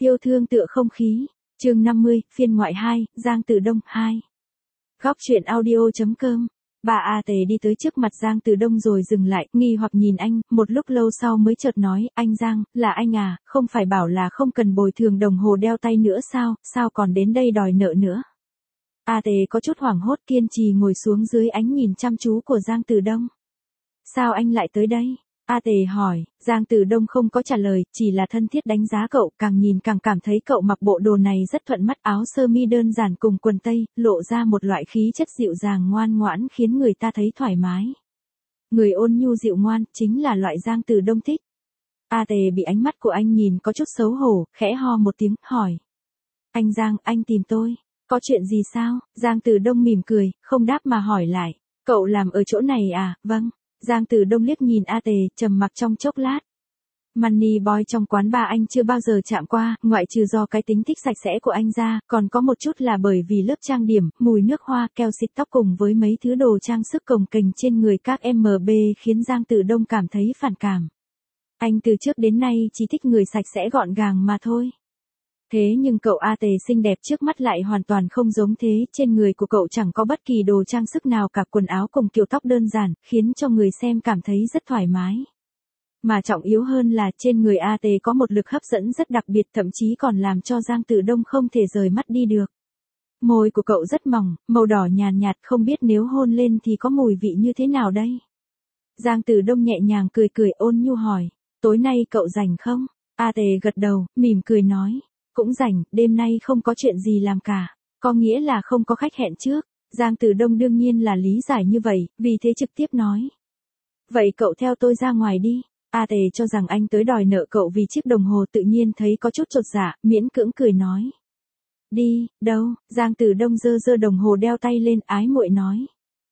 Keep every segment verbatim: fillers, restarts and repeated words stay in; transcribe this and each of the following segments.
Yêu thương tựa không khí. Chương năm mươi, phiên ngoại hai, Giang Tử Đông hai. Góc truyện audio.com. Bà A Tề đi tới trước mặt Giang Tử Đông rồi dừng lại, nghi hoặc nhìn anh, một lúc lâu sau mới chợt nói, anh Giang, là anh à, không phải bảo là không cần bồi thường đồng hồ đeo tay nữa sao, sao còn đến đây đòi nợ nữa. A Tề có chút hoảng hốt kiên trì ngồi xuống dưới ánh nhìn chăm chú của Giang Tử Đông. Sao anh lại tới đây? A Tề hỏi, Giang Tử Đông không có trả lời, chỉ là thân thiết đánh giá cậu, càng nhìn càng cảm thấy cậu mặc bộ đồ này rất thuận mắt, áo sơ mi đơn giản cùng quần tây, lộ ra một loại khí chất dịu dàng ngoan ngoãn khiến người ta thấy thoải mái. Người ôn nhu dịu ngoan, chính là loại Giang Tử Đông thích. A Tề bị ánh mắt của anh nhìn có chút xấu hổ, khẽ ho một tiếng, hỏi. Anh Giang, anh tìm tôi, có chuyện gì sao? Giang Tử Đông mỉm cười, không đáp mà hỏi lại, cậu làm ở chỗ này à? Vâng. Giang Tử Đông liếc nhìn A Tề, trầm mặc trong chốc lát. Money Boy trong quán bar anh chưa bao giờ chạm qua, ngoại trừ do cái tính thích sạch sẽ của anh ra, còn có một chút là bởi vì lớp trang điểm, mùi nước hoa, keo xịt tóc cùng với mấy thứ đồ trang sức cồng kềnh trên người các em bê khiến Giang Tử Đông cảm thấy phản cảm. Anh từ trước đến nay chỉ thích người sạch sẽ gọn gàng mà thôi. Thế nhưng cậu A Tề xinh đẹp trước mắt lại hoàn toàn không giống thế, trên người của cậu chẳng có bất kỳ đồ trang sức nào cả, quần áo cùng kiểu tóc đơn giản, khiến cho người xem cảm thấy rất thoải mái. Mà trọng yếu hơn là trên người A Tề có một lực hấp dẫn rất đặc biệt, thậm chí còn làm cho Giang Tử Đông không thể rời mắt đi được. Môi của cậu rất mỏng, màu đỏ nhàn nhạt, không biết nếu hôn lên thì có mùi vị như thế nào đây? Giang Tử Đông nhẹ nhàng cười cười ôn nhu hỏi, tối nay cậu rảnh không? A Tề gật đầu, mỉm cười nói. Cũng rảnh, đêm nay không có chuyện gì làm cả, có nghĩa là không có khách hẹn trước. Giang Tử Đông đương nhiên là lý giải như vậy, vì thế trực tiếp nói. Vậy cậu theo tôi ra ngoài đi. A Tề cho rằng anh tới đòi nợ cậu vì chiếc đồng hồ, tự nhiên thấy có chút chột dạ, miễn cưỡng cười nói. Đi, đâu? Giang Tử Đông giơ giơ đồng hồ đeo tay lên, ái muội nói.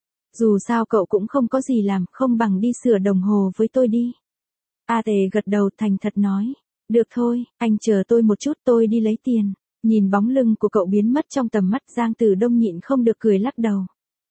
Dù sao cậu cũng không có gì làm, không bằng đi sửa đồng hồ với tôi đi. A Tề gật đầu thành thật nói. Được thôi, anh chờ tôi một chút, tôi đi lấy tiền. Nhìn bóng lưng của cậu biến mất trong tầm mắt, Giang Tử Đông nhịn không được cười lắc đầu.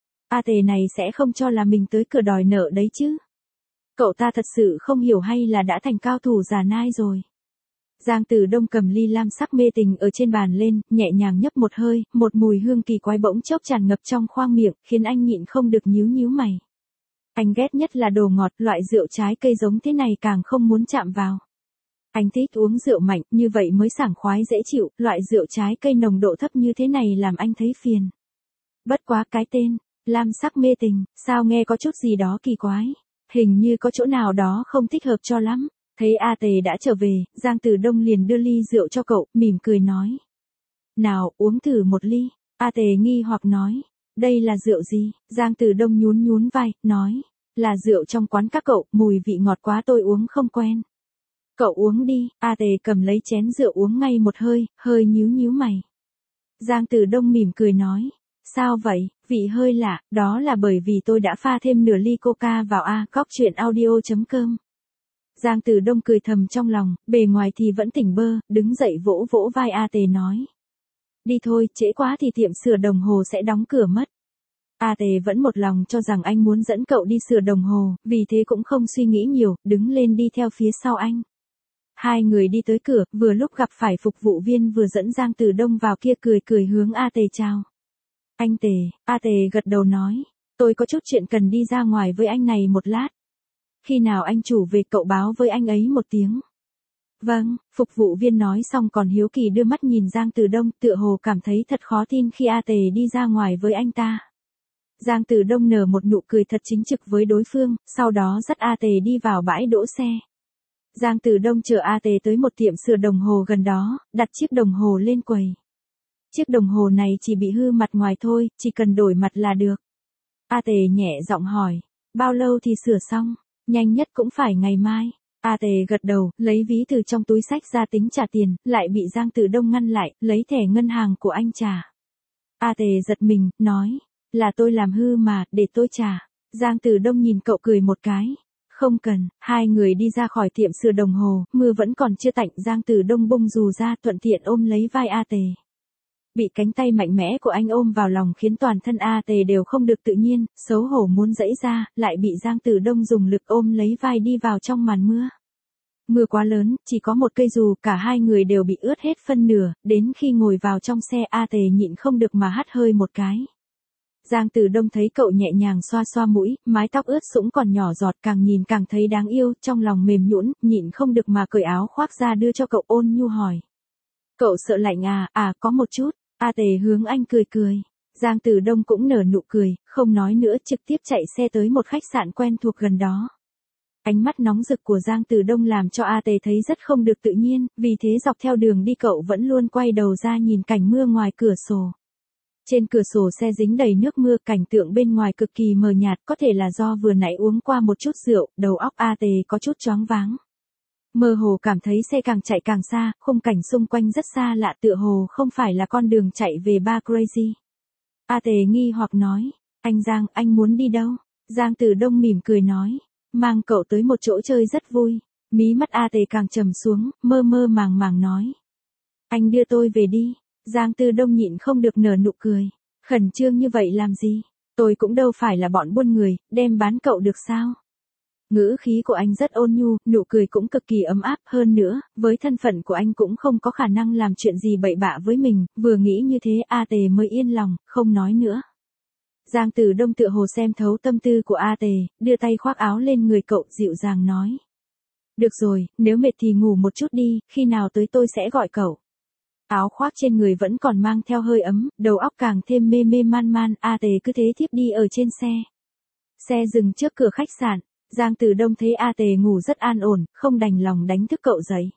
A Tề này sẽ không cho là mình tới cửa đòi nợ đấy chứ. Cậu ta thật sự không hiểu hay là đã thành cao thủ giả nai rồi. Giang Tử Đông cầm ly lam sắc mê tình ở trên bàn lên, nhẹ nhàng nhấp một hơi, một mùi hương kỳ quái bỗng chốc tràn ngập trong khoang miệng, khiến anh nhịn không được nhíu nhíu mày. Anh ghét nhất là đồ ngọt, loại rượu trái cây giống thế này càng không muốn chạm vào. Anh thích uống rượu mạnh, như vậy mới sảng khoái dễ chịu, loại rượu trái cây nồng độ thấp như thế này làm anh thấy phiền. Bất quá cái tên, lam sắc mê tình, sao nghe có chút gì đó kỳ quái, hình như có chỗ nào đó không thích hợp cho lắm. Thấy A Tề đã trở về, Giang Tử Đông liền đưa ly rượu cho cậu, mỉm cười nói. Nào, uống thử một ly. A Tề nghi hoặc nói, đây là rượu gì? Giang Tử Đông nhún nhún vai, nói, là rượu trong quán các cậu, mùi vị ngọt quá tôi uống không quen. Cậu uống đi. A Tề cầm lấy chén rượu uống ngay một hơi, hơi nhíu nhíu mày. Giang Tử Đông mỉm cười nói. Sao vậy, vị hơi lạ, đó là bởi vì tôi đã pha thêm nửa ly coca vào A. Góc truyện audio.com. Giang Tử Đông cười thầm trong lòng, bề ngoài thì vẫn tỉnh bơ, đứng dậy vỗ vỗ vai A Tề nói. Đi thôi, trễ quá thì tiệm sửa đồng hồ sẽ đóng cửa mất. A Tề vẫn một lòng cho rằng anh muốn dẫn cậu đi sửa đồng hồ, vì thế cũng không suy nghĩ nhiều, đứng lên đi theo phía sau anh. Hai người đi tới cửa, vừa lúc gặp phải phục vụ viên vừa dẫn Giang Tử Đông vào kia, cười cười hướng A Tề chào. Anh Tề. A Tề gật đầu nói, tôi có chút chuyện cần đi ra ngoài với anh này một lát. Khi nào anh chủ về cậu báo với anh ấy một tiếng. Vâng, phục vụ viên nói xong còn hiếu kỳ đưa mắt nhìn Giang Tử Đông, tựa hồ cảm thấy thật khó tin khi A Tề đi ra ngoài với anh ta. Giang Tử Đông nở một nụ cười thật chính trực với đối phương, sau đó dắt A Tề đi vào bãi đỗ xe. Giang Tử Đông chở A Tề tới một tiệm sửa đồng hồ gần đó, đặt chiếc đồng hồ lên quầy. Chiếc đồng hồ này chỉ bị hư mặt ngoài thôi, chỉ cần đổi mặt là được. A Tề nhẹ giọng hỏi, bao lâu thì sửa xong? Nhanh nhất cũng phải ngày mai. A Tề gật đầu, lấy ví từ trong túi xách ra tính trả tiền, lại bị Giang Tử Đông ngăn lại, lấy thẻ ngân hàng của anh trả. A Tề giật mình, nói, là tôi làm hư mà, để tôi trả. Giang Tử Đông nhìn cậu cười một cái. Không cần. Hai người đi ra khỏi tiệm sửa đồng hồ, mưa vẫn còn chưa tạnh, Giang Tử Đông bung dù ra, thuận tiện ôm lấy vai A Tề. Bị cánh tay mạnh mẽ của anh ôm vào lòng khiến toàn thân A Tề đều không được tự nhiên, xấu hổ muốn giãy ra, lại bị Giang Tử Đông dùng lực ôm lấy vai đi vào trong màn mưa. Mưa quá lớn, chỉ có một cây dù, cả hai người đều bị ướt hết phân nửa, đến khi ngồi vào trong xe A Tề nhịn không được mà hắt hơi một cái. Giang Tử Đông thấy cậu nhẹ nhàng xoa xoa mũi, mái tóc ướt sũng còn nhỏ giọt, càng nhìn càng thấy đáng yêu, trong lòng mềm nhũn, nhịn không được mà cởi áo khoác ra đưa cho cậu, ôn nhu hỏi. Cậu sợ lạnh à? À, có một chút. A Tề hướng anh cười cười. Giang Tử Đông cũng nở nụ cười, không nói nữa, trực tiếp chạy xe tới một khách sạn quen thuộc gần đó. Ánh mắt nóng rực của Giang Tử Đông làm cho A Tề thấy rất không được tự nhiên, vì thế dọc theo đường đi cậu vẫn luôn quay đầu ra nhìn cảnh mưa ngoài cửa sổ. Trên cửa sổ xe dính đầy nước mưa, cảnh tượng bên ngoài cực kỳ mờ nhạt, có thể là do vừa nãy uống qua một chút rượu, đầu óc A Tề có chút choáng váng. Mơ hồ cảm thấy xe càng chạy càng xa, khung cảnh xung quanh rất xa lạ, tựa hồ không phải là con đường chạy về Bar Crazy. A Tề nghi hoặc nói, anh Giang, anh muốn đi đâu? Giang Tử Đông mỉm cười nói, mang cậu tới một chỗ chơi rất vui. Mí mắt A Tề càng trầm xuống, mơ mơ màng màng nói, anh đưa tôi về đi. Giang Tử Đông nhịn không được nở nụ cười, khẩn trương như vậy làm gì? Tôi cũng đâu phải là bọn buôn người, đem bán cậu được sao? Ngữ khí của anh rất ôn nhu, nụ cười cũng cực kỳ ấm áp, hơn nữa, với thân phận của anh cũng không có khả năng làm chuyện gì bậy bạ với mình, vừa nghĩ như thế A Tề mới yên lòng, không nói nữa. Giang Tử Đông tựa hồ xem thấu tâm tư của A Tề, đưa tay khoác áo lên người cậu, dịu dàng nói. Được rồi, nếu mệt thì ngủ một chút đi, khi nào tới tôi sẽ gọi cậu. Áo khoác trên người vẫn còn mang theo hơi ấm, đầu óc càng thêm mê mê man man, A Tề cứ thế thiếp đi ở trên xe. Xe dừng trước cửa khách sạn. Giang Tử Đông thấy A Tề ngủ rất an ổn, không đành lòng đánh thức cậu dậy.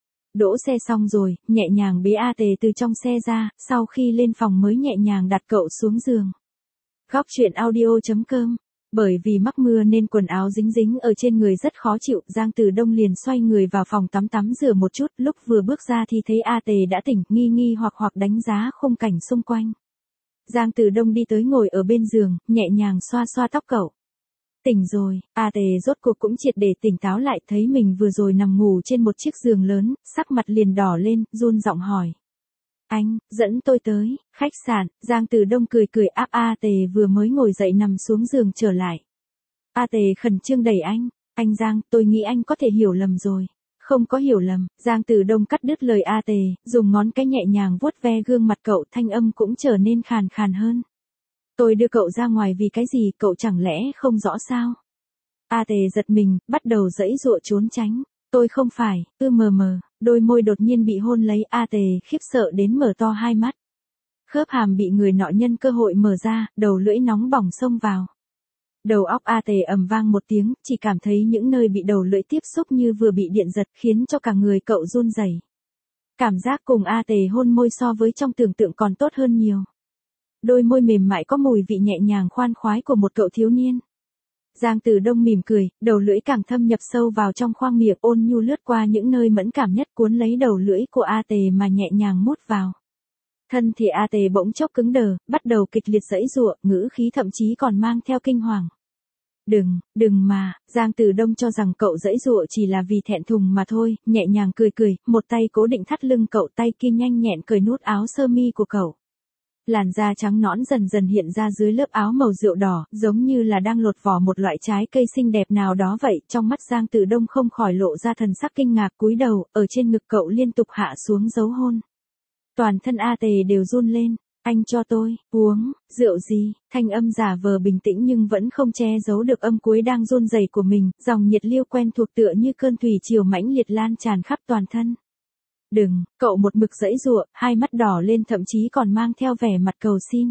Đỗ xe xong rồi, nhẹ nhàng bế A Tề từ trong xe ra, sau khi lên phòng mới nhẹ nhàng đặt cậu xuống giường. Góc truyện audio chấm com. Bởi vì mắc mưa nên quần áo dính dính ở trên người rất khó chịu, Giang Tử Đông liền xoay người vào phòng tắm tắm rửa một chút, lúc vừa bước ra thì thấy A Tề đã tỉnh, nghi nghi hoặc hoặc đánh giá khung cảnh xung quanh. Giang Tử Đông đi tới ngồi ở bên giường, nhẹ nhàng xoa xoa tóc cậu. Tỉnh rồi, A Tề rốt cuộc cũng triệt để tỉnh táo lại, thấy mình vừa rồi nằm ngủ trên một chiếc giường lớn, sắc mặt liền đỏ lên, run giọng hỏi. Anh, dẫn tôi tới, khách sạn. Giang Tử Đông cười cười áp A Tề vừa mới ngồi dậy nằm xuống giường trở lại. A Tề khẩn trương đẩy anh, anh Giang, tôi nghĩ anh có thể hiểu lầm rồi. Không có hiểu lầm, Giang Tử Đông cắt đứt lời A Tề, dùng ngón cái nhẹ nhàng vuốt ve gương mặt cậu, thanh âm cũng trở nên khàn khàn hơn. Tôi đưa cậu ra ngoài vì cái gì, cậu chẳng lẽ không rõ sao? A Tề giật mình, bắt đầu giãy giụa trốn tránh. Tôi không phải, ư mờ mờ, đôi môi đột nhiên bị hôn lấy, A Tề khiếp sợ đến mở to hai mắt. Khớp hàm bị người nọ nhân cơ hội mở ra, đầu lưỡi nóng bỏng xông vào. Đầu óc A Tề ầm vang một tiếng, chỉ cảm thấy những nơi bị đầu lưỡi tiếp xúc như vừa bị điện giật, khiến cho cả người cậu run rẩy. Cảm giác cùng A Tề hôn môi so với trong tưởng tượng còn tốt hơn nhiều. Đôi môi mềm mại có mùi vị nhẹ nhàng khoan khoái của một cậu thiếu niên. Giang Tử Đông mỉm cười, đầu lưỡi càng thâm nhập sâu vào trong khoang miệng, ôn nhu lướt qua những nơi mẫn cảm nhất, cuốn lấy đầu lưỡi của A Tề mà nhẹ nhàng mút vào. Thân thể A Tề bỗng chốc cứng đờ, bắt đầu kịch liệt giãy giụa, ngữ khí thậm chí còn mang theo kinh hoàng. Đừng, đừng mà, Giang Tử Đông cho rằng cậu giãy giụa chỉ là vì thẹn thùng mà thôi, nhẹ nhàng cười cười, một tay cố định thắt lưng cậu, tay kia nhanh nhẹn cởi nút áo sơ mi của cậu. Làn da trắng nõn dần dần hiện ra dưới lớp áo màu rượu đỏ, giống như là đang lột vỏ một loại trái cây xinh đẹp nào đó vậy, trong mắt Giang Tử Đông không khỏi lộ ra thần sắc kinh ngạc, cúi đầu, ở trên ngực cậu liên tục hạ xuống dấu hôn. Toàn thân A Tề đều run lên, anh cho tôi, uống, rượu gì, thanh âm giả vờ bình tĩnh nhưng vẫn không che giấu được âm cuối đang run rẩy của mình, dòng nhiệt liêu quen thuộc tựa như cơn thủy triều mãnh liệt lan tràn khắp toàn thân. Đừng, cậu một mực giãy giụa, hai mắt đỏ lên thậm chí còn mang theo vẻ mặt cầu xin.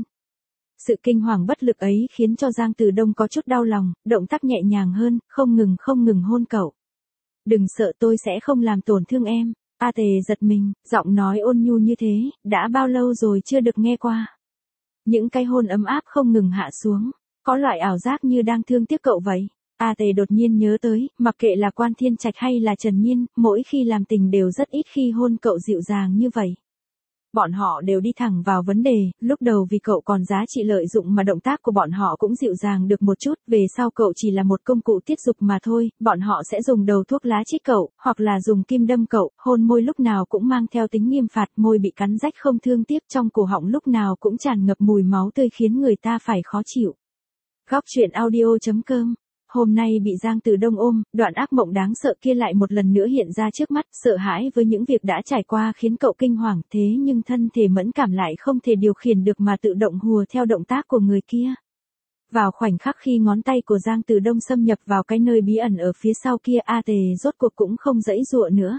Sự kinh hoàng bất lực ấy khiến cho Giang Tử Đông có chút đau lòng, động tác nhẹ nhàng hơn, không ngừng không ngừng hôn cậu. Đừng sợ, tôi sẽ không làm tổn thương em. A Tề giật mình, giọng nói ôn nhu như thế, đã bao lâu rồi chưa được nghe qua. Những cái hôn ấm áp không ngừng hạ xuống, có loại ảo giác như đang thương tiếc cậu vậy. A Tề đột nhiên nhớ tới, mặc kệ là Quan Thiên Trạch hay là Trần Nhiên, mỗi khi làm tình đều rất ít khi hôn cậu dịu dàng như vậy. Bọn họ đều đi thẳng vào vấn đề, lúc đầu vì cậu còn giá trị lợi dụng mà động tác của bọn họ cũng dịu dàng được một chút, về sau cậu chỉ là một công cụ tiết dục mà thôi, bọn họ sẽ dùng đầu thuốc lá chích cậu, hoặc là dùng kim đâm cậu, hôn môi lúc nào cũng mang theo tính nghiêm phạt, môi bị cắn rách không thương tiếc, trong cổ họng lúc nào cũng tràn ngập mùi máu tươi khiến người ta phải khó chịu. Góc truyện audio chấm com hôm nay bị Giang Từ Đông ôm, đoạn ác mộng đáng sợ kia lại một lần nữa hiện ra trước mắt, sợ hãi với những việc đã trải qua khiến cậu kinh hoàng, thế nhưng thân thể mẫn cảm lại không thể điều khiển được mà tự động hùa theo động tác của người kia. Vào khoảnh khắc khi ngón tay của Giang Từ Đông xâm nhập vào cái nơi bí ẩn ở phía sau kia, A Tề rốt cuộc cũng không giãy giụa nữa.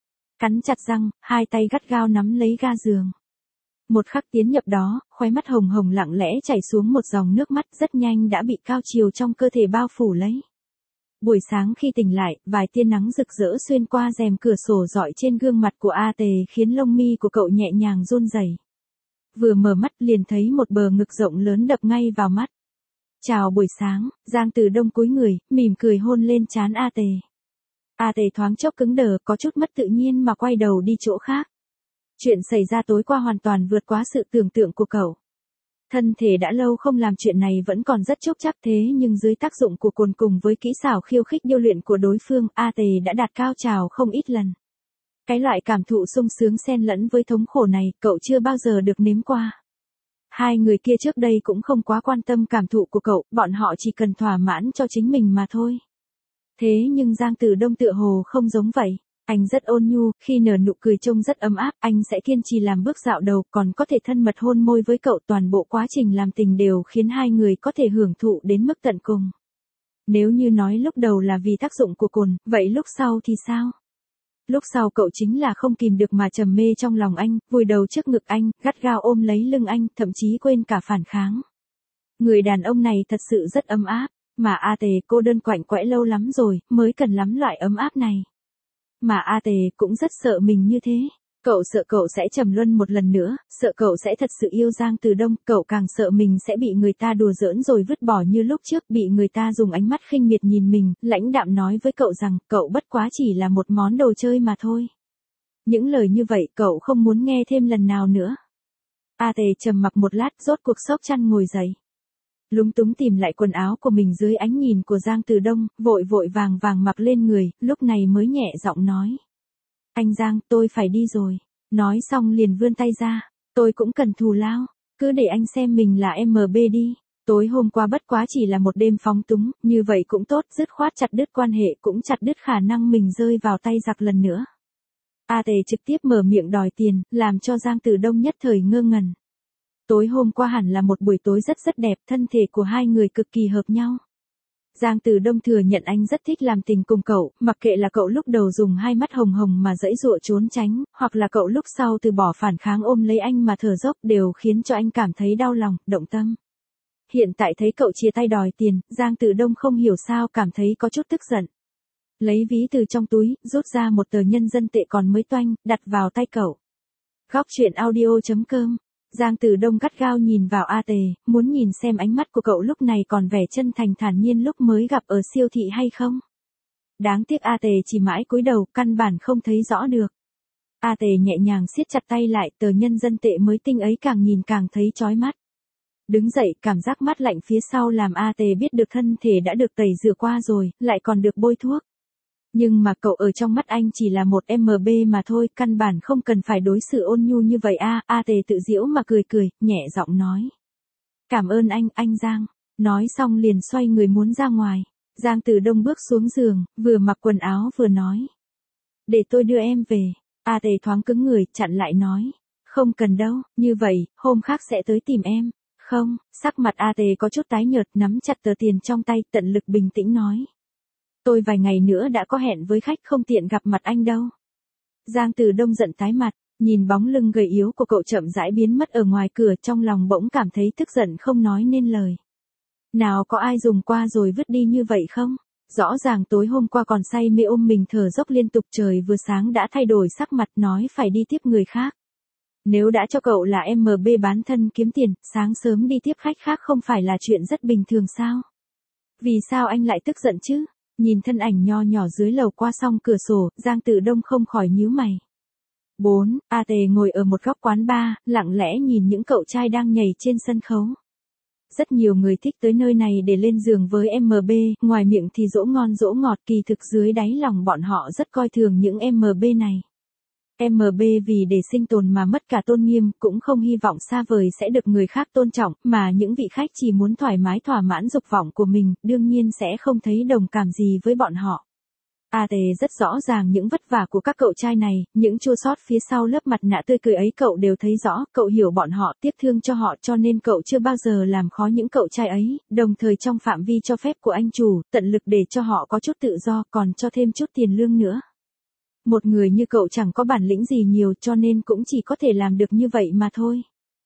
Cắn chặt răng, hai tay gắt gao nắm lấy ga giường. Một khắc tiến nhập đó, khóe mắt hồng hồng lặng lẽ chảy xuống một dòng nước mắt, rất nhanh đã bị cao chiều trong cơ thể bao phủ lấy. Buổi sáng khi tỉnh lại, vài tia nắng rực rỡ xuyên qua rèm cửa sổ rọi trên gương mặt của A Tề khiến lông mi của cậu nhẹ nhàng run rẩy. Vừa mở mắt liền thấy một bờ ngực rộng lớn đập ngay vào mắt. Chào buổi sáng, Giang Từ Đông cúi người, mỉm cười hôn lên trán A Tề. A Tề thoáng chốc cứng đờ, có chút mất tự nhiên mà quay đầu đi chỗ khác. Chuyện xảy ra tối qua hoàn toàn vượt quá sự tưởng tượng của cậu. Thân thể đã lâu không làm chuyện này vẫn còn rất chốc chắc, thế nhưng dưới tác dụng của cồn cùng với kỹ xảo khiêu khích điêu luyện của đối phương, A Tề đã đạt cao trào không ít lần. Cái loại cảm thụ sung sướng xen lẫn với thống khổ này, cậu chưa bao giờ được nếm qua. Hai người kia trước đây cũng không quá quan tâm cảm thụ của cậu, bọn họ chỉ cần thỏa mãn cho chính mình mà thôi. Thế nhưng Giang Từ Đông tựa hồ không giống vậy. Anh rất ôn nhu, khi nở nụ cười trông rất ấm áp, anh sẽ kiên trì làm bước dạo đầu, còn có thể thân mật hôn môi với cậu, toàn bộ quá trình làm tình đều khiến hai người có thể hưởng thụ đến mức tận cùng. Nếu như nói lúc đầu là vì tác dụng của cồn, vậy lúc sau thì sao? Lúc sau cậu chính là không kìm được mà trầm mê trong lòng anh, vùi đầu trước ngực anh, gắt gao ôm lấy lưng anh, thậm chí quên cả phản kháng. Người đàn ông này thật sự rất ấm áp, mà A Tề cô đơn quạnh quẽ lâu lắm rồi, mới cần lắm loại ấm áp này. Mà A Tề cũng rất sợ mình như thế. Cậu sợ cậu sẽ trầm luân một lần nữa, sợ cậu sẽ thật sự yêu Giang Từ Đông, cậu càng sợ mình sẽ bị người ta đùa giỡn rồi vứt bỏ như lúc trước, bị người ta dùng ánh mắt khinh miệt nhìn mình, lãnh đạm nói với cậu rằng cậu bất quá chỉ là một món đồ chơi mà thôi. Những lời như vậy cậu không muốn nghe thêm lần nào nữa. A Tề trầm mặc một lát, rốt cuộc xốc chăn ngồi dậy. Lúng túng tìm lại quần áo của mình dưới ánh nhìn của Giang Từ Đông, vội vội vàng vàng mặc lên người, lúc này mới nhẹ giọng nói. Anh Giang, tôi phải đi rồi. Nói xong liền vươn tay ra. Tôi cũng cần thù lao. Cứ để anh xem mình là em bê đi. Tối hôm qua bất quá chỉ là một đêm phóng túng, như vậy cũng tốt, dứt khoát chặt đứt quan hệ, cũng chặt đứt khả năng mình rơi vào tay giặc lần nữa. A Tề trực tiếp mở miệng đòi tiền, làm cho Giang Từ Đông nhất thời ngơ ngẩn. Tối hôm qua hẳn là một buổi tối rất rất đẹp, thân thể của hai người cực kỳ hợp nhau. Giang Từ Đông thừa nhận anh rất thích làm tình cùng cậu, mặc kệ là cậu lúc đầu dùng hai mắt hồng hồng mà giãy giụa trốn tránh, hoặc là cậu lúc sau từ bỏ phản kháng ôm lấy anh mà thở dốc, đều khiến cho anh cảm thấy đau lòng, động tâm. Hiện tại thấy cậu chia tay đòi tiền, Giang Từ Đông không hiểu sao cảm thấy có chút tức giận. Lấy ví từ trong túi, rút ra một tờ nhân dân tệ còn mới toanh, đặt vào tay cậu. Góc truyện audio chấm com. Giang Từ Đông gắt gao nhìn vào A Tề, muốn nhìn xem ánh mắt của cậu lúc này còn vẻ chân thành thản nhiên lúc mới gặp ở siêu thị hay không. Đáng tiếc A Tề chỉ mãi cúi đầu, căn bản không thấy rõ được. A Tề nhẹ nhàng siết chặt tay lại, tờ nhân dân tệ mới tinh ấy càng nhìn càng thấy chói mắt. Đứng dậy, cảm giác mát lạnh phía sau làm A Tề biết được thân thể đã được tẩy rửa qua rồi, lại còn được bôi thuốc. Nhưng mà cậu ở trong mắt anh chỉ là một em bê mà thôi, căn bản không cần phải đối xử ôn nhu như vậy a. A Tề tự giễu mà cười cười, nhẹ giọng nói. Cảm ơn anh, anh Giang. Nói xong liền xoay người muốn ra ngoài. Giang Từ Đông bước xuống giường, vừa mặc quần áo vừa nói. Để tôi đưa em về. A Tề thoáng cứng người, chặn lại nói. Không cần đâu, như vậy, hôm khác sẽ tới tìm em. Không, sắc mặt A Tề có chút tái nhợt, nắm chặt tờ tiền trong tay, tận lực bình tĩnh nói. Tôi vài ngày nữa đã có hẹn với khách, không tiện gặp mặt anh đâu. Giang Từ Đông giận tái mặt, nhìn bóng lưng gầy yếu của cậu chậm rãi biến mất ở ngoài cửa, trong lòng bỗng cảm thấy tức giận không nói nên lời. Nào có ai dùng qua rồi vứt đi như vậy không? Rõ ràng tối hôm qua còn say mê ôm mình thở dốc liên tục, trời vừa sáng đã thay đổi sắc mặt nói phải đi tiếp người khác. Nếu đã cho cậu là em bê bán thân kiếm tiền, sáng sớm đi tiếp khách khác không phải là chuyện rất bình thường sao? Vì sao anh lại tức giận chứ? Nhìn thân ảnh nho nhỏ dưới lầu qua song cửa sổ, Giang Từ Đông không khỏi nhíu mày. bốn. A Tề ngồi ở một góc quán bar, lặng lẽ nhìn những cậu trai đang nhảy trên sân khấu. Rất nhiều người thích tới nơi này để lên giường với em bê, ngoài miệng thì dỗ ngon dỗ ngọt, kỳ thực dưới đáy lòng bọn họ rất coi thường những em bê này. em bê vì để sinh tồn mà mất cả tôn nghiêm, cũng không hy vọng xa vời sẽ được người khác tôn trọng, mà những vị khách chỉ muốn thoải mái thỏa mãn dục vọng của mình, đương nhiên sẽ không thấy đồng cảm gì với bọn họ. a tê rất rõ ràng những vất vả của các cậu trai này, những chua xót phía sau lớp mặt nạ tươi cười ấy cậu đều thấy rõ, cậu hiểu bọn họ, tiếc thương cho họ cho nên cậu chưa bao giờ làm khó những cậu trai ấy, đồng thời trong phạm vi cho phép của anh chủ, tận lực để cho họ có chút tự do, còn cho thêm chút tiền lương nữa. Một người như cậu chẳng có bản lĩnh gì nhiều cho nên cũng chỉ có thể làm được như vậy mà thôi.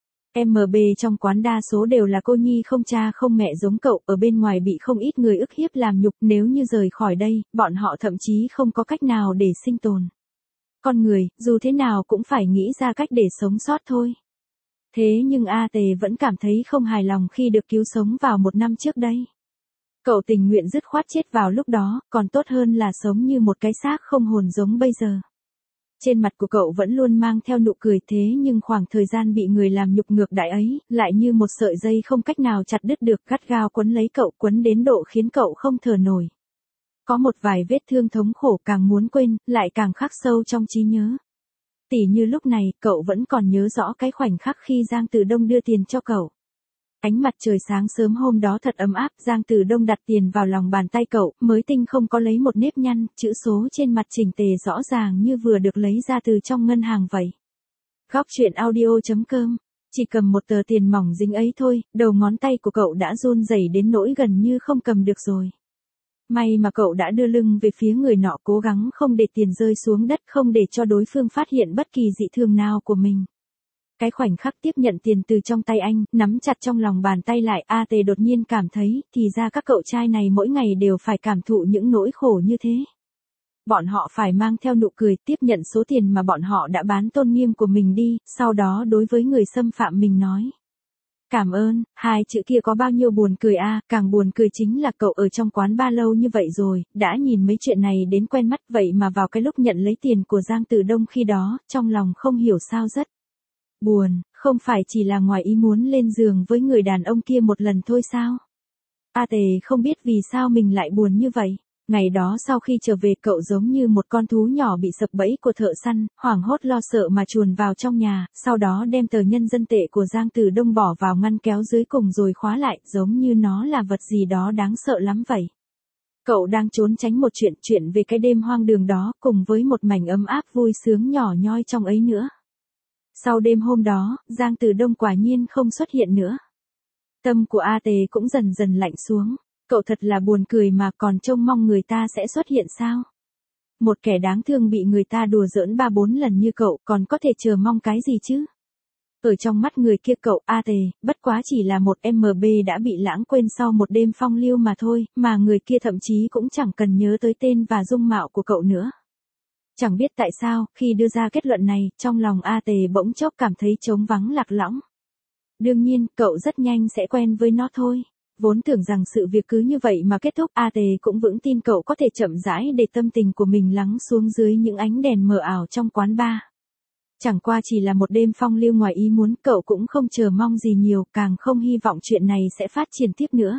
em bê trong quán đa số đều là cô nhi không cha không mẹ giống cậu, ở bên ngoài bị không ít người ức hiếp làm nhục, nếu như rời khỏi đây, bọn họ thậm chí không có cách nào để sinh tồn. Con người, dù thế nào cũng phải nghĩ ra cách để sống sót thôi. Thế nhưng a tê vẫn cảm thấy không hài lòng khi được cứu sống vào một năm trước đây. Cậu tình nguyện dứt khoát chết vào lúc đó, còn tốt hơn là sống như một cái xác không hồn giống bây giờ. Trên mặt của cậu vẫn luôn mang theo nụ cười thế nhưng khoảng thời gian bị người làm nhục ngược đại ấy, lại như một sợi dây không cách nào chặt đứt được, gắt gao quấn lấy cậu, quấn đến độ khiến cậu không thở nổi. Có một vài vết thương thống khổ càng muốn quên, lại càng khắc sâu trong trí nhớ. Tỉ như lúc này, cậu vẫn còn nhớ rõ cái khoảnh khắc khi Giang Tử Đông đưa tiền cho cậu. Ánh mặt trời sáng sớm hôm đó thật ấm áp, Giang Tử Đông đặt tiền vào lòng bàn tay cậu, mới tinh không có lấy một nếp nhăn, chữ số trên mặt chỉnh tề rõ ràng như vừa được lấy ra từ trong ngân hàng vậy. Góc truyện audio chấm com, chỉ cầm một tờ tiền mỏng dính ấy thôi, đầu ngón tay của cậu đã run rẩy đến nỗi gần như không cầm được rồi. May mà cậu đã đưa lưng về phía người nọ, cố gắng không để tiền rơi xuống đất, không để cho đối phương phát hiện bất kỳ dị thường nào của mình. Cái khoảnh khắc tiếp nhận tiền từ trong tay anh, nắm chặt trong lòng bàn tay lại, a tê đột nhiên cảm thấy, thì ra các cậu trai này mỗi ngày đều phải cảm thụ những nỗi khổ như thế. Bọn họ phải mang theo nụ cười tiếp nhận số tiền mà bọn họ đã bán tôn nghiêm của mình đi, sau đó đối với người xâm phạm mình nói. Cảm ơn, hai chữ kia có bao nhiêu buồn cười a, càng buồn cười chính là cậu ở trong quán ba lâu như vậy rồi, đã nhìn mấy chuyện này đến quen mắt vậy mà vào cái lúc nhận lấy tiền của Giang Tử Đông khi đó, trong lòng không hiểu sao rất buồn, không phải chỉ là ngoài ý muốn lên giường với người đàn ông kia một lần thôi sao? a tê không biết vì sao mình lại buồn như vậy. Ngày đó sau khi trở về cậu giống như một con thú nhỏ bị sập bẫy của thợ săn, hoảng hốt lo sợ mà chuồn vào trong nhà, sau đó đem tờ nhân dân tệ của Giang Tử Đông bỏ vào ngăn kéo dưới cùng rồi khóa lại, giống như nó là vật gì đó đáng sợ lắm vậy. Cậu đang trốn tránh một chuyện, chuyện về cái đêm hoang đường đó, cùng với một mảnh ấm áp vui sướng nhỏ nhoi trong ấy nữa. Sau đêm hôm đó, Giang Tử Đông quả nhiên không xuất hiện nữa. Tâm của a tê cũng dần dần lạnh xuống. Cậu thật là buồn cười mà còn trông mong người ta sẽ xuất hiện sao? Một kẻ đáng thương bị người ta đùa giỡn ba bốn lần như cậu còn có thể chờ mong cái gì chứ? Ở trong mắt người kia cậu a tê, bất quá chỉ là một em bê đã bị lãng quên sau một đêm phong lưu mà thôi, mà người kia thậm chí cũng chẳng cần nhớ tới tên và dung mạo của cậu nữa. Chẳng biết tại sao, khi đưa ra kết luận này, trong lòng a tê bỗng chốc cảm thấy trống vắng lạc lõng. Đương nhiên, cậu rất nhanh sẽ quen với nó thôi. Vốn tưởng rằng sự việc cứ như vậy mà kết thúc, a tê cũng vững tin cậu có thể chậm rãi để tâm tình của mình lắng xuống dưới những ánh đèn mờ ảo trong quán bar. Chẳng qua chỉ là một đêm phong lưu ngoài ý muốn, cậu cũng không chờ mong gì nhiều, càng không hy vọng chuyện này sẽ phát triển tiếp nữa.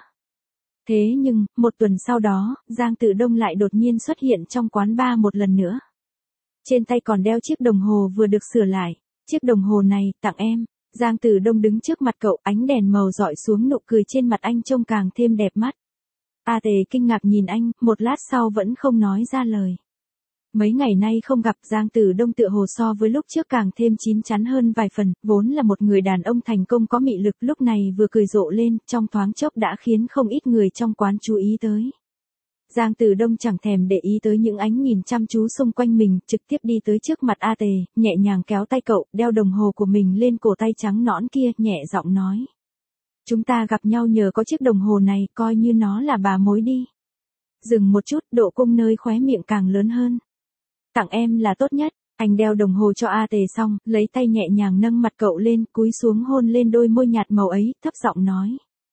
Thế nhưng, một tuần sau đó, Giang Tử Đông lại đột nhiên xuất hiện trong quán bar một lần nữa. Trên tay còn đeo chiếc đồng hồ vừa được sửa lại. Chiếc đồng hồ này, tặng em. Giang Tử Đông đứng trước mặt cậu, ánh đèn màu rọi xuống, nụ cười trên mặt anh trông càng thêm đẹp mắt. a tê kinh ngạc nhìn anh, một lát sau vẫn không nói ra lời. Mấy ngày nay không gặp, Giang Tử Đông tựa hồ so với lúc trước càng thêm chín chắn hơn vài phần, vốn là một người đàn ông thành công có mị lực, lúc này vừa cười rộ lên, trong thoáng chốc đã khiến không ít người trong quán chú ý tới. Giang Tử Đông chẳng thèm để ý tới những ánh nhìn chăm chú xung quanh mình, trực tiếp đi tới trước mặt a tê, nhẹ nhàng kéo tay cậu, đeo đồng hồ của mình lên cổ tay trắng nõn kia, nhẹ giọng nói. Chúng ta gặp nhau nhờ có chiếc đồng hồ này, coi như nó là bà mối đi. Dừng một chút, độ cung nơi khóe miệng càng lớn hơn. Tặng em là tốt nhất. Anh đeo đồng hồ cho a tê xong, lấy tay nhẹ nhàng nâng mặt cậu lên, cúi xuống hôn lên đôi môi nhạt màu ấy, thấp giọng nói.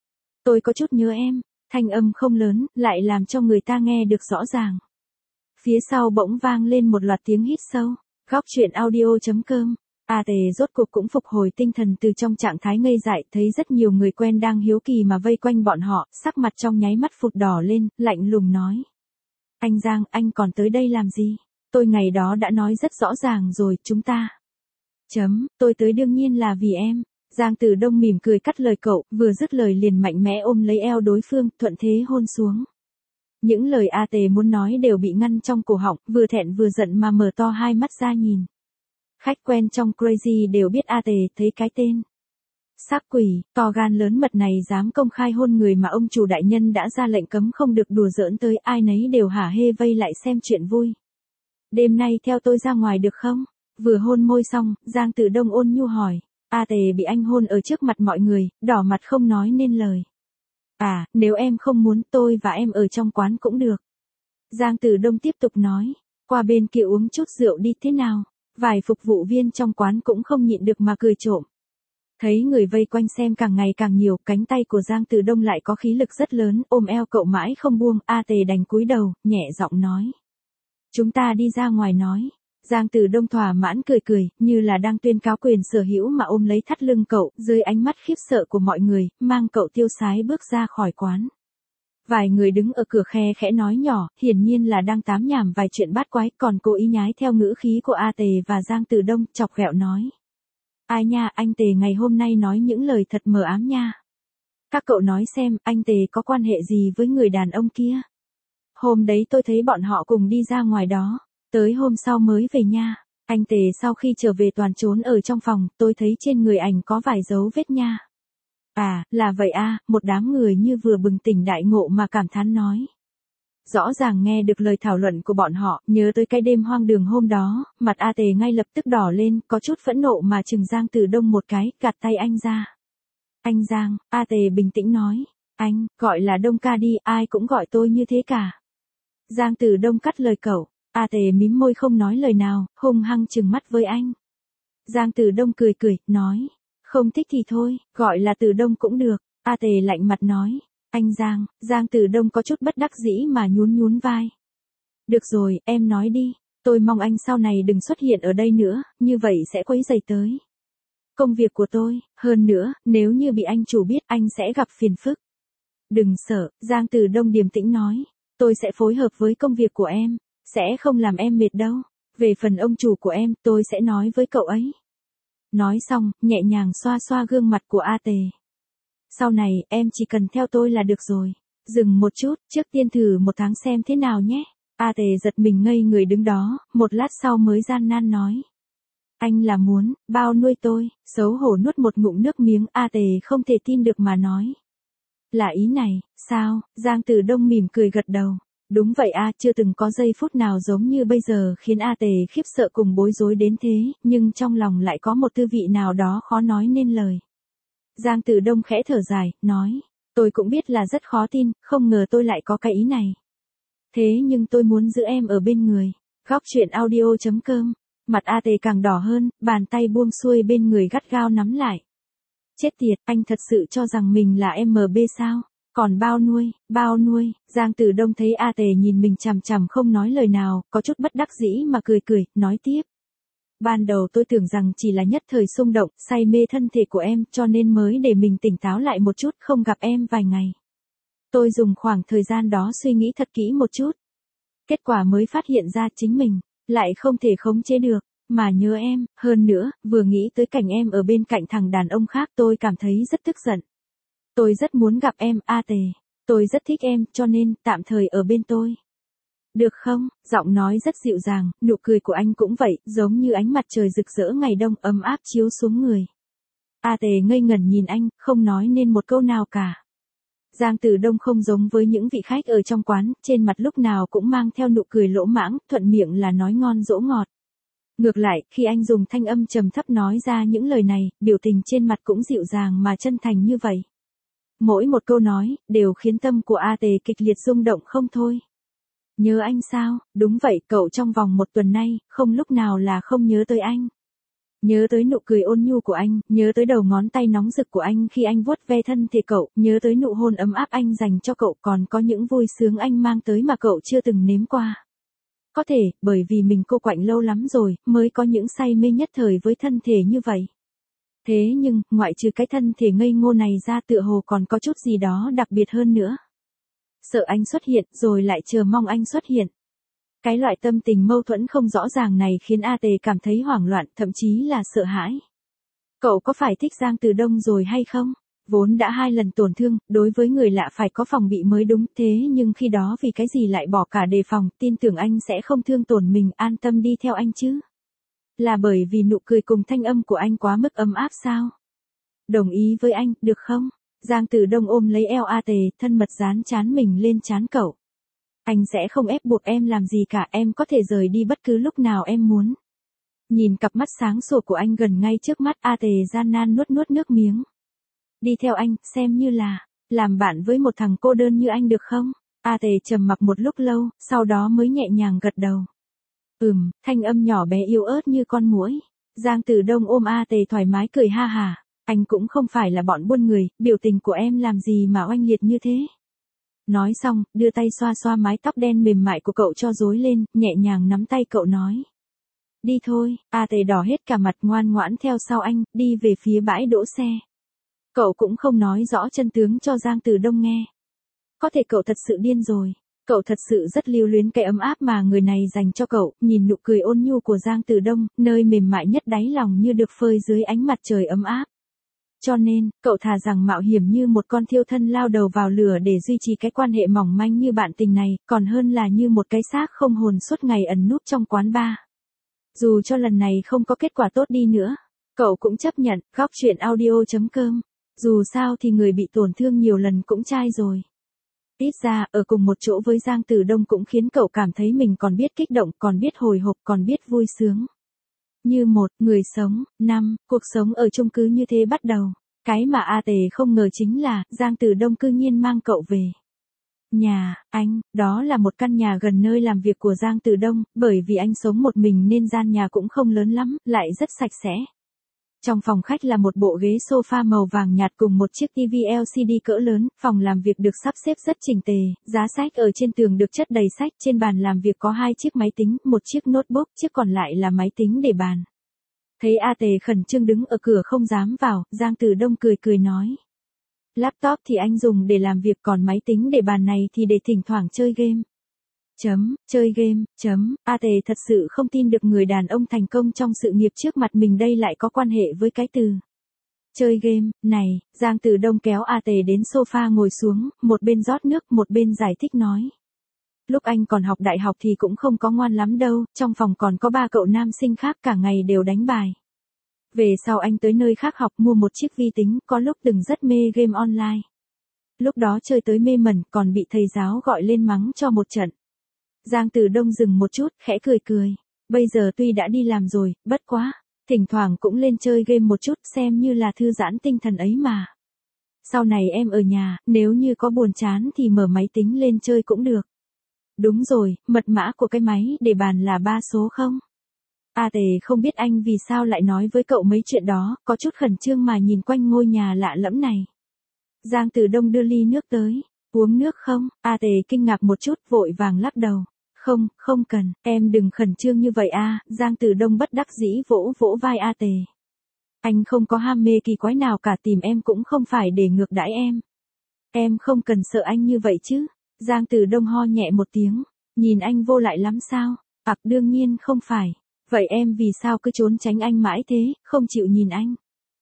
Tôi có chút nhớ em. Thanh âm không lớn, lại làm cho người ta nghe được rõ ràng. Phía sau bỗng vang lên một loạt tiếng hít sâu. Góc truyện audio chấm com. a tê rốt cuộc cũng phục hồi tinh thần từ trong trạng thái ngây dại, thấy rất nhiều người quen đang hiếu kỳ mà vây quanh bọn họ, sắc mặt trong nháy mắt phụt đỏ lên, lạnh lùng nói. Anh Giang, anh còn tới đây làm gì? Tôi ngày đó đã nói rất rõ ràng rồi, chúng ta. Chấm, tôi tới đương nhiên là vì em. Giang Tử Đông mỉm cười cắt lời cậu, vừa dứt lời liền mạnh mẽ ôm lấy eo đối phương, thuận thế hôn xuống. Những lời A Tề muốn nói đều bị ngăn trong cổ họng, vừa thẹn vừa giận mà mở to hai mắt ra nhìn. Khách quen trong Crazy đều biết A Tề, thấy cái tên. Xác quỷ, to gan lớn mật này dám công khai hôn người mà ông chủ đại nhân đã ra lệnh cấm không được đùa giỡn tới, ai nấy đều hả hê vây lại xem chuyện vui. Đêm nay theo tôi ra ngoài được không? Vừa hôn môi xong, Giang Tử Đông ôn nhu hỏi. A Tề bị anh hôn ở trước mặt mọi người, đỏ mặt không nói nên lời. À, nếu em không muốn tôi và em ở trong quán cũng được. Giang Tử Đông tiếp tục nói. Qua bên kia uống chút rượu đi thế nào? Vài phục vụ viên trong quán cũng không nhịn được mà cười trộm. Thấy người vây quanh xem càng ngày càng nhiều, cánh tay của Giang Tử Đông lại có khí lực rất lớn, ôm eo cậu mãi không buông, A Tề đành cúi đầu, nhẹ giọng nói. Chúng ta đi ra ngoài nói. Giang Tử Đông thỏa mãn cười cười, như là đang tuyên cáo quyền sở hữu mà ôm lấy thắt lưng cậu, dưới ánh mắt khiếp sợ của mọi người, mang cậu tiêu sái bước ra khỏi quán. Vài người đứng ở cửa khe khẽ nói nhỏ, hiển nhiên là đang tám nhảm vài chuyện bát quái, còn cố ý nhái theo ngữ khí của A Tề và Giang Tử Đông, chọc ghẹo nói. Ai nha, anh Tề ngày hôm nay nói những lời thật mờ ám nha. Các cậu nói xem, anh Tề có quan hệ gì với người đàn ông kia? Hôm đấy tôi thấy bọn họ cùng đi ra ngoài đó, tới hôm sau mới về nha. Anh Tề sau khi trở về toàn trốn ở trong phòng, tôi thấy trên người ảnh có vài dấu vết nha. À, là vậy à, một đám người như vừa bừng tỉnh đại ngộ mà cảm thán nói. Rõ ràng nghe được lời thảo luận của bọn họ, nhớ tới cái đêm hoang đường hôm đó, mặt A Tề ngay lập tức đỏ lên, có chút phẫn nộ mà chừng Giang Tử Đông một cái, gạt tay anh ra. Anh Giang, A Tề bình tĩnh nói, anh, gọi là Đông ca đi, ai cũng gọi tôi như thế cả. Giang Tử Đông cắt lời cậu, A Tề mím môi không nói lời nào, hung hăng chừng mắt với anh. Giang Tử Đông cười cười, nói, không thích thì thôi, gọi là Tử Đông cũng được. A Tề lạnh mặt nói. Anh Giang, Giang Tử Đông có chút bất đắc dĩ mà nhún nhún vai. Được rồi, em nói đi, tôi mong anh sau này đừng xuất hiện ở đây nữa, như vậy sẽ quấy rầy tới công việc của tôi, hơn nữa, nếu như bị anh chủ biết anh sẽ gặp phiền phức. Đừng sợ, Giang Tử Đông điềm tĩnh nói, tôi sẽ phối hợp với công việc của em, sẽ không làm em mệt đâu, về phần ông chủ của em, tôi sẽ nói với cậu ấy. Nói xong, nhẹ nhàng xoa xoa gương mặt của A Tề. Sau này, em chỉ cần theo tôi là được rồi. Dừng một chút, trước tiên thử một tháng xem thế nào nhé. A Tề giật mình ngây người đứng đó, một lát sau mới gian nan nói. Anh là muốn, bao nuôi tôi, xấu hổ nuốt một ngụm nước miếng, A Tề không thể tin được mà nói. Là ý này, sao, Giang Tử Đông mỉm cười gật đầu. Đúng vậy a, chưa từng có giây phút nào giống như bây giờ khiến A Tề khiếp sợ cùng bối rối đến thế, nhưng trong lòng lại có một tư vị nào đó khó nói nên lời. Giang Tử Đông khẽ thở dài, nói, tôi cũng biết là rất khó tin, không ngờ tôi lại có cái ý này. Thế nhưng tôi muốn giữ em ở bên người. Góc truyện audio chấm com. Mặt A Tề càng đỏ hơn, bàn tay buông xuôi bên người gắt gao nắm lại. Chết tiệt, anh thật sự cho rằng mình là em bê sao? Còn bao nuôi, bao nuôi, Giang Tử Đông thấy A Tề nhìn mình chằm chằm không nói lời nào, có chút bất đắc dĩ mà cười cười, nói tiếp. Ban đầu tôi tưởng rằng chỉ là nhất thời xung động, say mê thân thể của em, cho nên mới để mình tỉnh táo lại một chút, không gặp em vài ngày. Tôi dùng khoảng thời gian đó suy nghĩ thật kỹ một chút. Kết quả mới phát hiện ra chính mình, lại không thể khống chế được, mà nhớ em, hơn nữa, vừa nghĩ tới cảnh em ở bên cạnh thằng đàn ông khác tôi cảm thấy rất tức giận. Tôi rất muốn gặp em, A Tề. Tôi rất thích em, cho nên, tạm thời ở bên tôi. Được không? Giọng nói rất dịu dàng, nụ cười của anh cũng vậy, giống như ánh mặt trời rực rỡ ngày đông ấm áp chiếu xuống người. A Tề ngây ngẩn nhìn anh, không nói nên một câu nào cả. Giang Tử Đông không giống với những vị khách ở trong quán, trên mặt lúc nào cũng mang theo nụ cười lỗ mãng, thuận miệng là nói ngon dỗ ngọt. Ngược lại, khi anh dùng thanh âm trầm thấp nói ra những lời này, biểu tình trên mặt cũng dịu dàng mà chân thành như vậy. Mỗi một câu nói, đều khiến tâm của A Tề kịch liệt rung động không thôi. Nhớ anh sao? Đúng vậy, cậu trong vòng một tuần nay, không lúc nào là không nhớ tới anh. Nhớ tới nụ cười ôn nhu của anh, nhớ tới đầu ngón tay nóng rực của anh khi anh vuốt ve thân thể cậu, nhớ tới nụ hôn ấm áp anh dành cho cậu, còn có những vui sướng anh mang tới mà cậu chưa từng nếm qua. Có thể, bởi vì mình cô quạnh lâu lắm rồi, mới có những say mê nhất thời với thân thể như vậy. Thế nhưng, ngoại trừ cái thân thể ngây ngô này ra tựa hồ còn có chút gì đó đặc biệt hơn nữa. Sợ anh xuất hiện, rồi lại chờ mong anh xuất hiện. Cái loại tâm tình mâu thuẫn không rõ ràng này khiến A Tề cảm thấy hoảng loạn, thậm chí là sợ hãi. Cậu có phải thích Giang Từ Đông rồi hay không? Vốn đã hai lần tổn thương, đối với người lạ phải có phòng bị mới đúng, thế nhưng khi đó vì cái gì lại bỏ cả đề phòng, tin tưởng anh sẽ không thương tổn mình, an tâm đi theo anh chứ? Là bởi vì nụ cười cùng thanh âm của anh quá mức ấm áp sao? Đồng ý với anh, được không? Giang Từ Đông ôm lấy eo A Tề, thân mật dán trán mình lên trán cậu. Anh sẽ không ép buộc em làm gì cả, em có thể rời đi bất cứ lúc nào em muốn. Nhìn cặp mắt sáng sủa của anh gần ngay trước mắt, A Tề gian nan nuốt nuốt nước miếng. Đi theo anh, xem như là, làm bạn với một thằng cô đơn như anh được không? A Tề trầm mặc một lúc lâu, sau đó mới nhẹ nhàng gật đầu. Ừm, thanh âm nhỏ bé yếu ớt như con muỗi. Giang Từ Đông ôm A Tề thoải mái cười ha hả. Anh cũng không phải là bọn buôn người, biểu tình của em làm gì mà oanh liệt như thế. Nói xong, đưa tay xoa xoa mái tóc đen mềm mại của cậu cho rối lên, nhẹ nhàng nắm tay cậu nói. Đi thôi, A Tề đỏ hết cả mặt ngoan ngoãn theo sau anh, đi về phía bãi đỗ xe. Cậu cũng không nói rõ chân tướng cho Giang Từ Đông nghe. Có thể cậu thật sự điên rồi. Cậu thật sự rất lưu luyến cái ấm áp mà người này dành cho cậu, nhìn nụ cười ôn nhu của Giang Từ Đông, nơi mềm mại nhất đáy lòng như được phơi dưới ánh mặt trời ấm áp. Cho nên, cậu thà rằng mạo hiểm như một con thiêu thân lao đầu vào lửa để duy trì cái quan hệ mỏng manh như bạn tình này, còn hơn là như một cái xác không hồn suốt ngày ẩn núp trong quán bar. Dù cho lần này không có kết quả tốt đi nữa, cậu cũng chấp nhận. Góc truyện audio chấm com. Dù sao thì người bị tổn thương nhiều lần cũng chai rồi. Ít ra, ở cùng một chỗ với Giang Từ Đông cũng khiến cậu cảm thấy mình còn biết kích động, còn biết hồi hộp, còn biết vui sướng. Như một người sống, năm, cuộc sống ở chung cứ như thế bắt đầu. Cái mà A Tề không ngờ chính là, Giang Từ Đông cư nhiên mang cậu về. Nhà, anh, đó là một căn nhà gần nơi làm việc của Giang Từ Đông, bởi vì anh sống một mình nên gian nhà cũng không lớn lắm, lại rất sạch sẽ. Trong phòng khách là một bộ ghế sofa màu vàng nhạt cùng một chiếc ti vi lờ xê đê cỡ lớn, phòng làm việc được sắp xếp rất chỉnh tề, giá sách ở trên tường được chất đầy sách, trên bàn làm việc có hai chiếc máy tính, một chiếc notebook, chiếc còn lại là máy tính để bàn. Thấy A Tề khẩn trương đứng ở cửa không dám vào, Giang Từ Đông cười cười nói. Laptop thì anh dùng để làm việc, còn máy tính để bàn này thì để thỉnh thoảng chơi game. Chấm, chơi game, chấm, A Tề thật sự không tin được người đàn ông thành công trong sự nghiệp trước mặt mình đây lại có quan hệ với cái từ chơi game này. Giang Từ Đông kéo A Tề đến sofa ngồi xuống, một bên rót nước, một bên giải thích nói. Lúc anh còn học đại học thì cũng không có ngoan lắm đâu, trong phòng còn có ba cậu nam sinh khác cả ngày đều đánh bài. Về sau anh tới nơi khác học mua một chiếc vi tính, có lúc từng rất mê game online. Lúc đó chơi tới mê mẩn, còn bị thầy giáo gọi lên mắng cho một trận. Giang Từ Đông dừng một chút, khẽ cười cười. Bây giờ tuy đã đi làm rồi, bất quá, thỉnh thoảng cũng lên chơi game một chút, xem như là thư giãn tinh thần ấy mà. Sau này em ở nhà, nếu như có buồn chán thì mở máy tính lên chơi cũng được. Đúng rồi, mật mã của cái máy để bàn là ba số không? A Tề không biết anh vì sao lại nói với cậu mấy chuyện đó, có chút khẩn trương mà nhìn quanh ngôi nhà lạ lẫm này. Giang Từ Đông đưa ly nước tới. Uống nước không? A Tề kinh ngạc một chút, vội vàng lắc đầu. Không, không cần, em đừng khẩn trương như vậy a. Giang Từ Đông bất đắc dĩ vỗ vỗ vai A Tề. Anh không có ham mê kỳ quái nào cả, tìm em cũng không phải để ngược đãi em. Em không cần sợ anh như vậy chứ. Giang Từ Đông ho nhẹ một tiếng. Nhìn anh vô lại lắm sao? Ặc đương nhiên không phải. Vậy em vì sao cứ trốn tránh anh mãi thế, không chịu nhìn anh?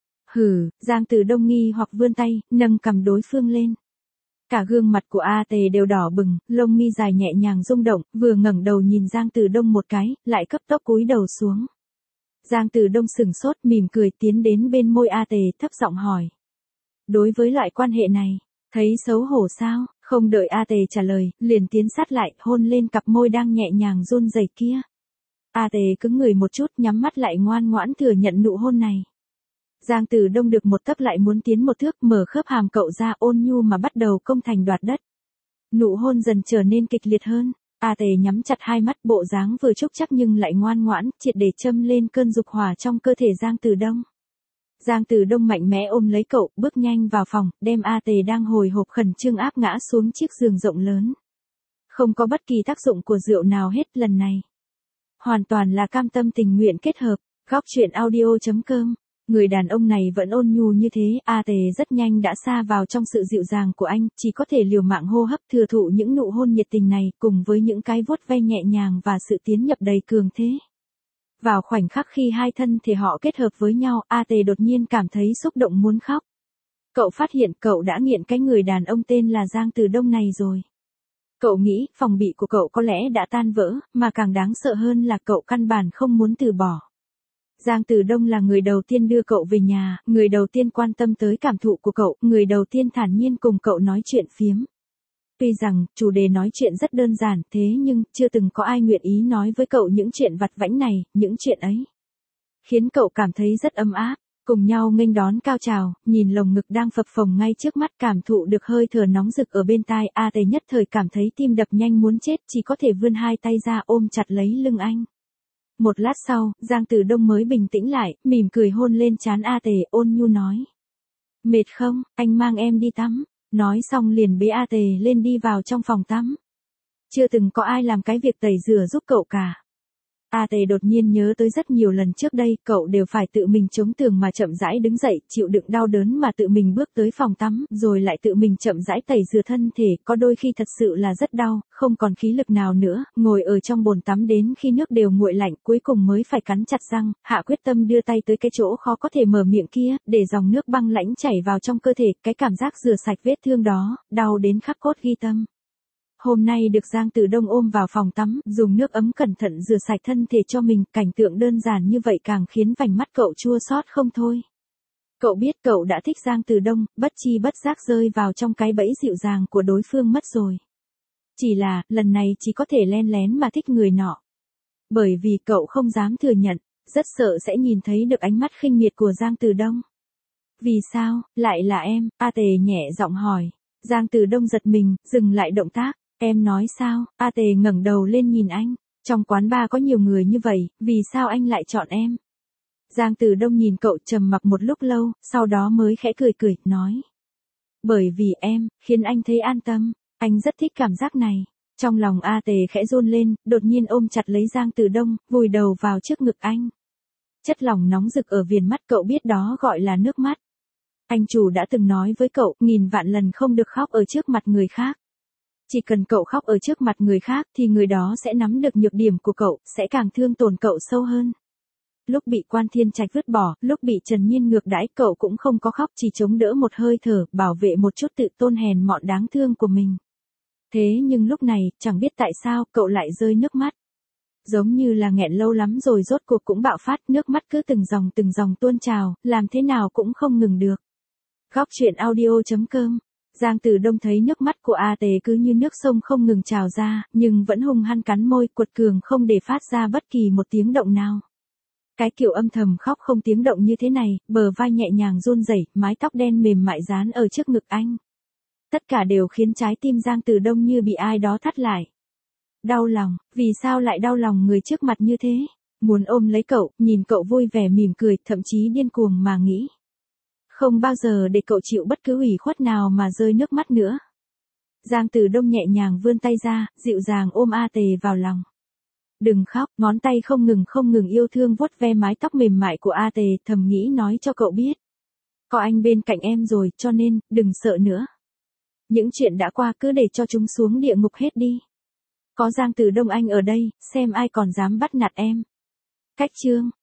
Hừ, Giang Từ Đông nghi hoặc vươn tay, nâng cầm đối phương lên. Cả gương mặt của A Tề đều đỏ bừng, lông mi dài nhẹ nhàng rung động, vừa ngẩng đầu nhìn Giang Từ Đông một cái, lại cấp tốc cúi đầu xuống. Giang Từ Đông sừng sốt mỉm cười tiến đến bên môi A Tề thấp giọng hỏi. Đối với loại quan hệ này, thấy xấu hổ sao? Không đợi A Tề trả lời, liền tiến sát lại, hôn lên cặp môi đang nhẹ nhàng run rẩy kia. A Tề cứng người một chút, nhắm mắt lại ngoan ngoãn thừa nhận nụ hôn này. Giang Từ Đông được một tấc lại muốn tiến một thước, mở khớp hàm cậu ra ôn nhu mà bắt đầu công thành đoạt đất. Nụ hôn dần trở nên kịch liệt hơn. A Tề nhắm chặt hai mắt, bộ dáng vừa trúc chắc nhưng lại ngoan ngoãn, triệt để châm lên cơn dục hỏa trong cơ thể Giang Từ Đông. Giang Từ Đông mạnh mẽ ôm lấy cậu, bước nhanh vào phòng, đem A Tề đang hồi hộp khẩn trương áp ngã xuống chiếc giường rộng lớn. Không có bất kỳ tác dụng của rượu nào hết lần này. Hoàn toàn là cam tâm tình nguyện kết hợp. Góc truyện audio chấm com Người đàn ông này vẫn ôn nhu như thế, A Tề rất nhanh đã sa vào trong sự dịu dàng của anh, chỉ có thể liều mạng hô hấp thừa thụ những nụ hôn nhiệt tình này, cùng với những cái vuốt ve nhẹ nhàng và sự tiến nhập đầy cường thế. Vào khoảnh khắc khi hai thân thể họ kết hợp với nhau, A Tề đột nhiên cảm thấy xúc động muốn khóc. Cậu phát hiện cậu đã nghiện cái người đàn ông tên là Giang Từ Đông này rồi. Cậu nghĩ phòng bị của cậu có lẽ đã tan vỡ, mà càng đáng sợ hơn là cậu căn bản không muốn từ bỏ. Giang Từ Đông là người đầu tiên đưa cậu về nhà, người đầu tiên quan tâm tới cảm thụ của cậu, người đầu tiên thản nhiên cùng cậu nói chuyện phiếm. Tuy rằng, chủ đề nói chuyện rất đơn giản, thế nhưng, chưa từng có ai nguyện ý nói với cậu những chuyện vặt vãnh này, những chuyện ấy. Khiến cậu cảm thấy rất ấm áp, cùng nhau nghênh đón cao trào, nhìn lồng ngực đang phập phồng ngay trước mắt, cảm thụ được hơi thở nóng rực ở bên tai, A Tề nhất thời cảm thấy tim đập nhanh muốn chết, chỉ có thể vươn hai tay ra ôm chặt lấy lưng anh. Một lát sau, Giang Từ Đông mới bình tĩnh lại, mỉm cười hôn lên trán A Tề, ôn nhu nói. Mệt không, anh mang em đi tắm. Nói xong liền bế A Tề lên đi vào trong phòng tắm. Chưa từng có ai làm cái việc tẩy rửa giúp cậu cả. A Tề đột nhiên nhớ tới rất nhiều lần trước đây, cậu đều phải tự mình chống tường mà chậm rãi đứng dậy, chịu đựng đau đớn mà tự mình bước tới phòng tắm, rồi lại tự mình chậm rãi tẩy rửa thân thể, có đôi khi thật sự là rất đau, không còn khí lực nào nữa, ngồi ở trong bồn tắm đến khi nước đều nguội lạnh, cuối cùng mới phải cắn chặt răng, hạ quyết tâm đưa tay tới cái chỗ khó có thể mở miệng kia, để dòng nước băng lãnh chảy vào trong cơ thể, cái cảm giác rửa sạch vết thương đó, đau đến khắc cốt ghi tâm. Hôm nay được Giang Từ Đông ôm vào phòng tắm, dùng nước ấm cẩn thận rửa sạch thân thể cho mình, cảnh tượng đơn giản như vậy càng khiến vành mắt cậu chua xót không thôi. Cậu biết cậu đã thích Giang Từ Đông, bất chi bất giác rơi vào trong cái bẫy dịu dàng của đối phương mất rồi. Chỉ là, lần này chỉ có thể len lén mà thích người nọ. Bởi vì cậu không dám thừa nhận, rất sợ sẽ nhìn thấy được ánh mắt khinh miệt của Giang Từ Đông. Vì sao, lại là em? A Tề nhẹ giọng hỏi. Giang Từ Đông giật mình, dừng lại động tác. Em nói sao? A Tề ngẩng đầu lên nhìn anh. Trong quán bar có nhiều người như vậy, vì sao anh lại chọn em? Giang Từ Đông nhìn cậu trầm mặc một lúc lâu, sau đó mới khẽ cười cười, nói. Bởi vì em, khiến anh thấy an tâm, anh rất thích cảm giác này. Trong lòng A Tề khẽ run lên, đột nhiên ôm chặt lấy Giang Từ Đông, vùi đầu vào trước ngực anh. Chất lỏng nóng rực ở viền mắt cậu biết đó gọi là nước mắt. Anh chủ đã từng nói với cậu, nghìn vạn lần không được khóc ở trước mặt người khác. Chỉ cần cậu khóc ở trước mặt người khác thì người đó sẽ nắm được nhược điểm của cậu, sẽ càng thương tổn cậu sâu hơn. Lúc bị Quan Thiên Trạch vứt bỏ, lúc bị Trần Nhiên ngược đãi, cậu cũng không có khóc, chỉ chống đỡ một hơi thở, bảo vệ một chút tự tôn hèn mọn đáng thương của mình. Thế nhưng lúc này, chẳng biết tại sao, cậu lại rơi nước mắt. Giống như là nghẹn lâu lắm rồi rốt cuộc cũng bạo phát, nước mắt cứ từng dòng từng dòng tuôn trào, làm thế nào cũng không ngừng được. Góc truyện audio chấm com. Giang Từ Đông thấy nước mắt của A Tề cứ như nước sông không ngừng trào ra, nhưng vẫn hung hăng cắn môi, quật cường không để phát ra bất kỳ một tiếng động nào. Cái kiểu âm thầm khóc không tiếng động như thế này, bờ vai nhẹ nhàng run rẩy, mái tóc đen mềm mại dán ở trước ngực anh. Tất cả đều khiến trái tim Giang Từ Đông như bị ai đó thắt lại. Đau lòng, vì sao lại đau lòng người trước mặt như thế? Muốn ôm lấy cậu, nhìn cậu vui vẻ mỉm cười, thậm chí điên cuồng mà nghĩ. Không bao giờ để cậu chịu bất cứ ủy khuất nào mà rơi nước mắt nữa. Giang Từ Đông nhẹ nhàng vươn tay ra, dịu dàng ôm A Tề vào lòng. Đừng khóc, ngón tay không ngừng không ngừng yêu thương vuốt ve mái tóc mềm mại của A Tề, thầm nghĩ nói cho cậu biết. Có anh bên cạnh em rồi, cho nên, đừng sợ nữa. Những chuyện đã qua cứ để cho chúng xuống địa ngục hết đi. Có Giang Từ Đông anh ở đây, xem ai còn dám bắt nạt em. Cách chương.